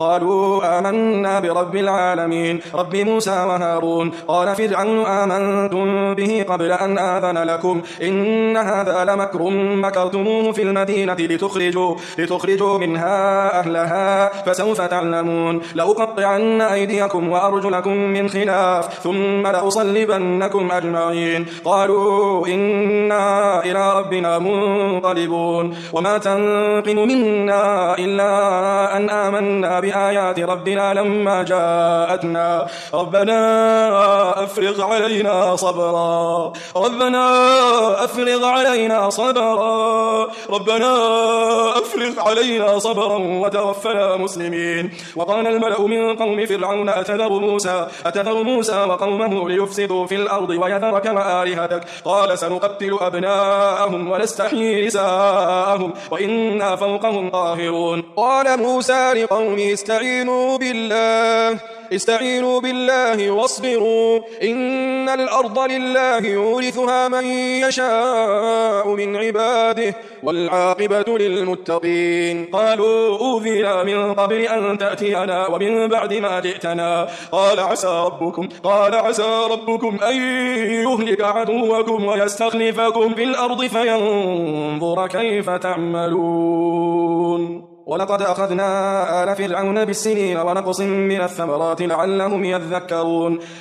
قالوا آمنا برب العالمين رب موسى وهارون. قال فرعون آمنتم به قبل أن آذن لكم إن هذا لمكر مكرتموه في المدينة لتخرجوا منها أهلها فسوف تعلمون لأقطعن أيديكم وأرجلكم من خلاف ثم لأصلبنكم أجمعين. قالوا إنا إلى ربنا منقلبون. وما تنقم منا إلا أن آمنا بآيات ربنا لما جاءتنا ربنا أفرغ علينا صبرا وتوفنا مسلمين. وقال الملأ من قوم فرعون أتذر موسى وقومه ليفسدوا في الأرض ويذرك وآلهتك قال سنقتل أبناءهم ونستحيي نساءهم وإنا فوقهم قاهرون. قال موسى لقومه استعينوا بالله واصبروا إن الأرض لله يورثها من يشاء من عباده والعاقبة للمتقين. قالوا أوذينا من قبل أن تأتينا ومن بعد ما جئتنا قال عسى ربكم أن يهلك عدوكم ويستخلفكم في الأرض فينظر كيف تعملون. ولقد أخذنا آل فرعون بالسنين ونقص من الثمرات لعلهم يذكرون.